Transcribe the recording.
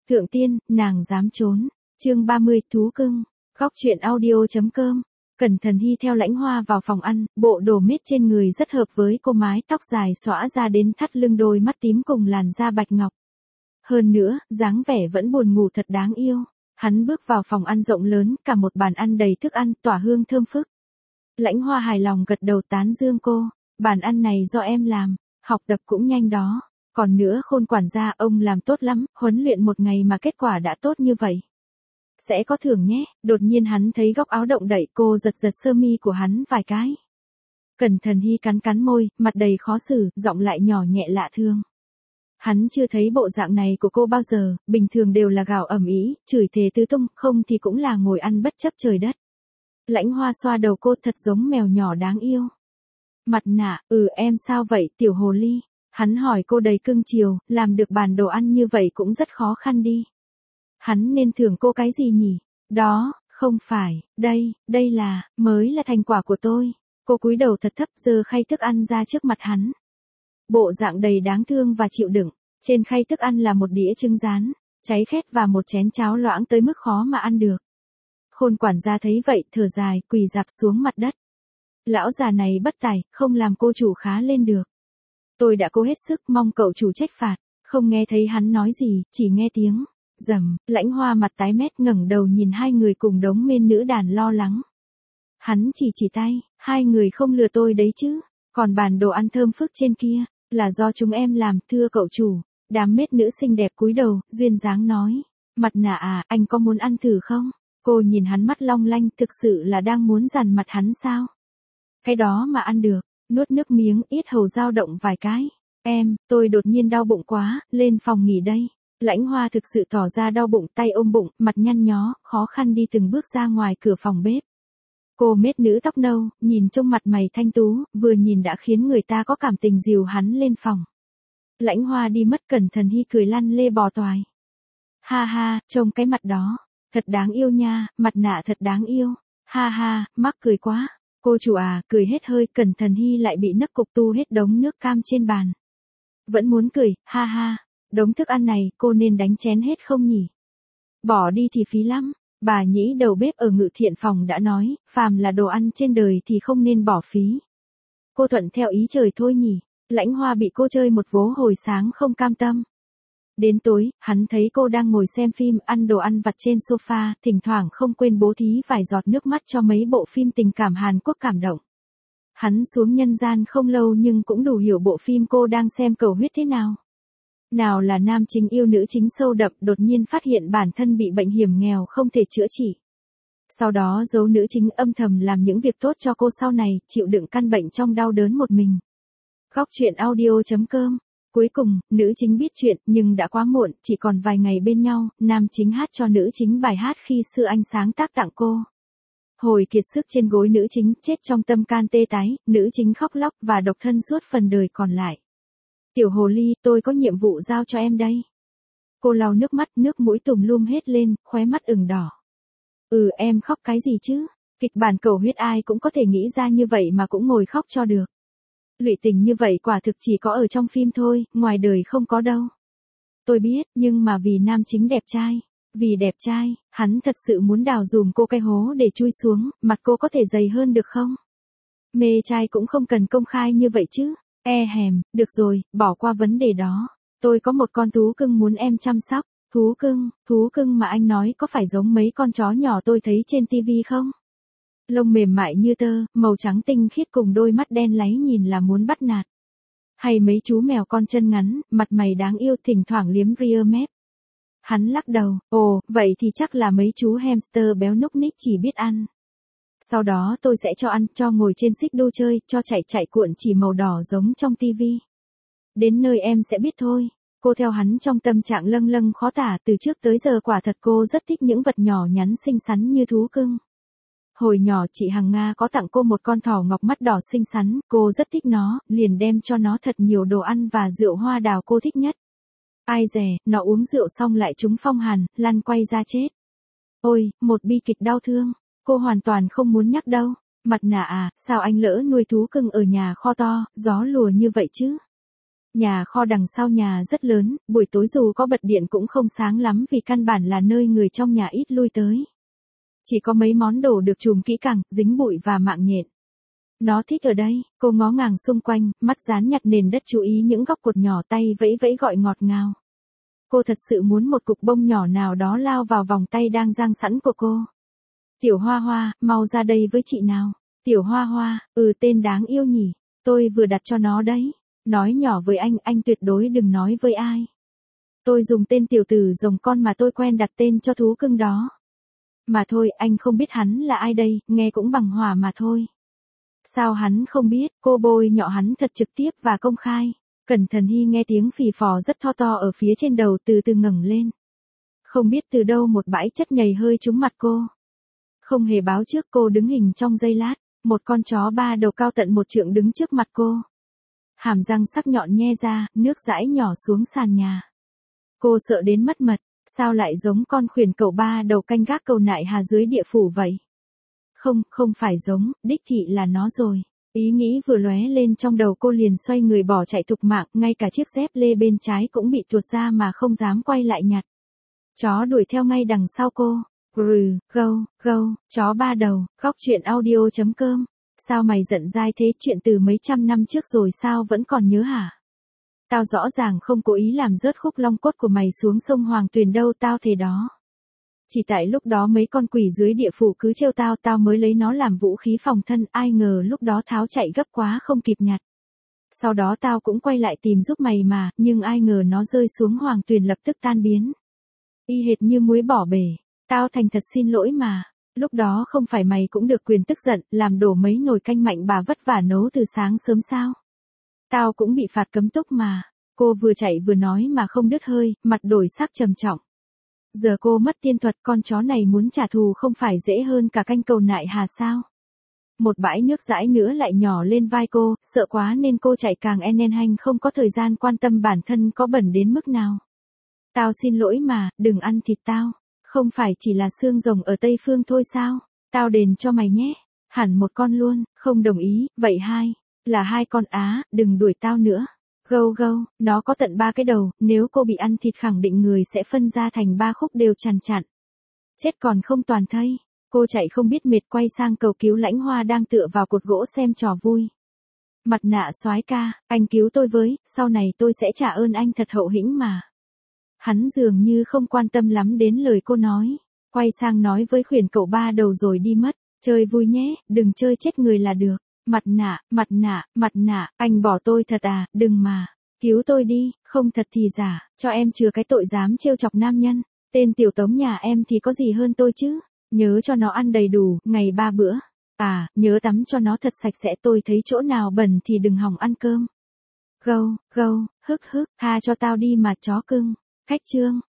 Thượng tiên, nàng dám trốn. Chương 30, thú cưng. Góc truyện audio.com. Cẩn Thận Hy theo Lãnh Hoa vào phòng ăn, bộ đồ mết trên người rất hợp với cô, mái tóc dài xõa ra đến thắt lưng, đôi mắt tím cùng làn da bạch ngọc. Hơn nữa, dáng vẻ vẫn buồn ngủ thật đáng yêu. Hắn bước vào phòng ăn rộng lớn, cả một bàn ăn đầy thức ăn, tỏa hương thơm phức. Lãnh Hoa hài lòng gật đầu tán dương cô. Bàn ăn này do em làm, học tập cũng nhanh đó. Còn nữa Khôn quản gia, ông làm tốt lắm, huấn luyện một ngày mà kết quả đã tốt như vậy. Sẽ có thưởng nhé. Đột nhiên hắn thấy góc áo động đậy, cô giật giật sơ mi của hắn vài cái. Cẩn Thận Hy cắn cắn môi, mặt đầy khó xử, giọng lại nhỏ nhẹ lạ thương. Hắn chưa thấy bộ dạng này của cô bao giờ, bình thường đều là gào ầm ĩ, chửi thề tứ tung, không thì cũng là ngồi ăn bất chấp trời đất. Lãnh Hoa xoa đầu cô, thật giống mèo nhỏ đáng yêu. Mặt nạ, em sao vậy tiểu hồ ly? Hắn hỏi cô đầy cưng chiều, làm được bàn đồ ăn như vậy cũng rất khó khăn đi. Hắn nên thưởng cô cái gì nhỉ? Đó, không phải, đây mới là thành quả của tôi. Cô cúi đầu thật thấp, giơ khay thức ăn ra trước mặt hắn. Bộ dạng đầy đáng thương và chịu đựng. Trên khay thức ăn là một đĩa trứng rán, cháy khét và một chén cháo loãng tới mức khó mà ăn được. Khôn quản gia thấy vậy, thở dài, quỳ rạp xuống mặt đất. Lão già này bất tài, không làm cô chủ khá lên được. Tôi đã cố hết sức, mong cậu chủ trách phạt. Không nghe thấy hắn nói gì, chỉ nghe tiếng rầm. Lãnh Hoa mặt tái mét ngẩng đầu nhìn hai người cùng đống mên nữ đàn lo lắng. Hắn chỉ tay, hai người không lừa tôi đấy chứ. Còn bàn đồ ăn thơm phức trên kia, là do chúng em làm, thưa cậu chủ. Đám mết nữ xinh đẹp cúi đầu, duyên dáng nói. Mặt nạ à, anh có muốn ăn thử không? Cô nhìn hắn mắt long lanh, thực sự là đang muốn dằn mặt hắn sao? Cái đó mà ăn được. Nuốt nước miếng, yết hầu dao động vài cái. Tôi đột nhiên đau bụng quá, lên phòng nghỉ đây. Lãnh Hoa thực sự tỏ ra đau bụng, tay ôm bụng, mặt nhăn nhó, khó khăn đi từng bước ra ngoài cửa phòng bếp. Cô mết nữ tóc nâu, nhìn trông mặt mày thanh tú, vừa nhìn đã khiến người ta có cảm tình, dìu hắn lên phòng. Lãnh Hoa đi mất, Cẩn Thận Hy cười lăn lê bò toài. Ha ha, trông cái mặt đó, thật đáng yêu nha, mặt nạ thật đáng yêu. Ha ha, mắc cười quá. Cô chủ à, cười hết hơi, Cẩn Thận Hy lại bị nấc cục tu hết đống nước cam trên bàn. Vẫn muốn cười, ha ha, đống thức ăn này, cô nên đánh chén hết không nhỉ? Bỏ đi thì phí lắm. Bà nhĩ đầu bếp ở Ngự Thiện phòng đã nói, phàm là đồ ăn trên đời thì không nên bỏ phí. Cô thuận theo ý trời thôi nhỉ. Lãnh Hoa bị cô chơi một vố hồi sáng không cam tâm. Đến tối, hắn thấy cô đang ngồi xem phim, ăn đồ ăn vặt trên sofa, thỉnh thoảng không quên bố thí vài giọt nước mắt cho mấy bộ phim tình cảm Hàn Quốc cảm động. Hắn xuống nhân gian không lâu nhưng cũng đủ hiểu bộ phim cô đang xem cầu huyết thế nào. Nào là nam chính yêu nữ chính sâu đậm, đột nhiên phát hiện bản thân bị bệnh hiểm nghèo không thể chữa trị. Sau đó giấu nữ chính âm thầm làm những việc tốt cho cô, sau này chịu đựng căn bệnh trong đau đớn một mình. Góc truyện audio.com. Cuối cùng, nữ chính biết chuyện, nhưng đã quá muộn, chỉ còn vài ngày bên nhau, nam chính hát cho nữ chính bài hát khi xưa anh sáng tác tặng cô. Hồi kiệt sức trên gối nữ chính, chết trong tâm can tê tái, nữ chính khóc lóc và độc thân suốt phần đời còn lại. Tiểu hồ ly, tôi có nhiệm vụ giao cho em đây. Cô lau nước mắt, nước mũi tùm lum hết lên, khóe mắt ửng đỏ. Em khóc cái gì chứ? Kịch bản cầu huyết ai cũng có thể nghĩ ra như vậy mà cũng ngồi khóc cho được. Lụy tình như vậy quả thực chỉ có ở trong phim thôi, ngoài đời không có đâu. Tôi biết, nhưng mà vì nam chính đẹp trai. Vì đẹp trai, hắn thật sự muốn đào dùm cô cái hố để chui xuống, mặt cô có thể dày hơn được không? Mê trai cũng không cần công khai như vậy chứ. Được rồi, bỏ qua vấn đề đó. Tôi có một con thú cưng muốn em chăm sóc. Thú cưng mà anh nói có phải giống mấy con chó nhỏ tôi thấy trên tivi không? Lông mềm mại như tơ, màu trắng tinh khiết cùng đôi mắt đen láy nhìn là muốn bắt nạt. Hay mấy chú mèo con chân ngắn, mặt mày đáng yêu, thỉnh thoảng liếm rear mép. Hắn lắc đầu, vậy thì chắc là mấy chú hamster béo núc ních chỉ biết ăn. Sau đó tôi sẽ cho ăn, cho ngồi trên xích đu chơi, cho chạy cuộn chỉ màu đỏ giống trong tivi. Đến nơi em sẽ biết thôi. Cô theo hắn trong tâm trạng lâng lâng khó tả, từ trước tới giờ quả thật cô rất thích những vật nhỏ nhắn xinh xắn như thú cưng. Hồi nhỏ chị Hằng Nga có tặng cô một con thỏ ngọc mắt đỏ xinh xắn, cô rất thích nó, liền đem cho nó thật nhiều đồ ăn và rượu hoa đào cô thích nhất. Ai dè, nó uống rượu xong lại trúng phong hàn, lăn quay ra chết. Ôi, một bi kịch đau thương, cô hoàn toàn không muốn nhắc đâu. Mặt nạ à, sao anh lỡ nuôi thú cưng ở nhà kho to, gió lùa như vậy chứ? Nhà kho đằng sau nhà rất lớn, buổi tối dù có bật điện cũng không sáng lắm vì căn bản là nơi người trong nhà ít lui tới. Chỉ có mấy món đồ được chùm kỹ càng, dính bụi và mạng nhện. Nó thích ở đây, cô ngó ngàng xung quanh, mắt dán nhặt nền đất chú ý những góc cột nhỏ, tay vẫy vẫy gọi ngọt ngào. Cô thật sự muốn một cục bông nhỏ nào đó lao vào vòng tay đang dang sẵn của cô. Tiểu Hoa Hoa, mau ra đây với chị nào. Tiểu Hoa Hoa, tên đáng yêu nhỉ, tôi vừa đặt cho nó đấy. Nói nhỏ với anh tuyệt đối đừng nói với ai. Tôi dùng tên tiểu tử rồng con mà tôi quen đặt tên cho thú cưng đó. Mà thôi, anh không biết hắn là ai đây, nghe cũng bằng hỏa mà thôi. Sao hắn không biết, cô bôi nhọ hắn thật trực tiếp và công khai. Cẩn Thận Hy nghe tiếng phì phò rất to ở phía trên đầu, từ từ ngẩng lên. Không biết từ đâu một bãi chất nhầy hơi trúng mặt cô. Không hề báo trước, cô đứng hình trong giây lát, một con chó 3 đầu cao tận 1 trượng đứng trước mặt cô. Hàm răng sắc nhọn nhe ra, nước dãi nhỏ xuống sàn nhà. Cô sợ đến mất mật, sao lại giống con khuyển cẩu 3 đầu canh gác cầu nại hà dưới địa phủ vậy? Không phải giống, đích thị là nó rồi. Ý nghĩ vừa lóe lên trong đầu cô liền xoay người bỏ chạy thục mạng, ngay cả chiếc dép lê bên trái cũng bị tuột ra mà không dám quay lại nhặt. Chó đuổi theo ngay đằng sau cô. Gâu, chó 3 đầu, góc truyện audio.com. Sao mày giận dai thế, chuyện từ mấy trăm năm trước rồi sao vẫn còn nhớ hả? Tao rõ ràng không cố ý làm rớt khúc long cốt của mày xuống sông Hoàng Tuyền đâu, tao thề đó. Chỉ tại lúc đó mấy con quỷ dưới địa phủ cứ trêu tao mới lấy nó làm vũ khí phòng thân, ai ngờ lúc đó tháo chạy gấp quá không kịp nhặt. Sau đó tao cũng quay lại tìm giúp mày mà, nhưng ai ngờ nó rơi xuống Hoàng Tuyền lập tức tan biến. Y hệt như muối bỏ bể, tao thành thật xin lỗi mà. Lúc đó không phải mày cũng được quyền tức giận, làm đổ mấy nồi canh mạnh bà vất vả nấu từ sáng sớm sao? Tao cũng bị phạt cấm túc mà. Cô vừa chạy vừa nói mà không đứt hơi, mặt đổi sắc trầm trọng. Giờ cô mất tiên thuật, con chó này muốn trả thù không phải dễ hơn cả canh cầu nại hà sao? Một bãi nước dãi nữa lại nhỏ lên vai cô, sợ quá nên cô chạy càng hanh, không có thời gian quan tâm bản thân có bẩn đến mức nào. Tao xin lỗi mà, đừng ăn thịt tao. Không phải chỉ là xương rồng ở Tây Phương thôi sao? Tao đền cho mày nhé. Hẳn một con luôn, không đồng ý, vậy là 2 con á, đừng đuổi tao nữa. Gâu, nó có tận 3 cái đầu, nếu cô bị ăn thịt khẳng định người sẽ phân ra thành 3 khúc đều chằn. Chết còn không toàn thây. Cô chạy không biết mệt quay sang cầu cứu Lãnh Hoa đang tựa vào cột gỗ xem trò vui. Mặt nạ soái ca, anh cứu tôi với, sau này tôi sẽ trả ơn anh thật hậu hĩnh mà. Hắn dường như không quan tâm lắm đến lời cô nói. Quay sang nói với khuyển cậu 3 đầu rồi đi mất. Chơi vui nhé, đừng chơi chết người là được. Mặt nạ, anh bỏ tôi thật à, đừng mà. Cứu tôi đi, không thật thì giả, cho em chừa cái tội dám trêu chọc nam nhân. Tên tiểu tống nhà em thì có gì hơn tôi chứ. Nhớ cho nó ăn đầy đủ, ngày 3 bữa. À, nhớ tắm cho nó thật sạch sẽ, tôi thấy chỗ nào bẩn thì đừng hòng ăn cơm. Gâu, hức, tha cho tao đi mà chó cưng. Khách chương.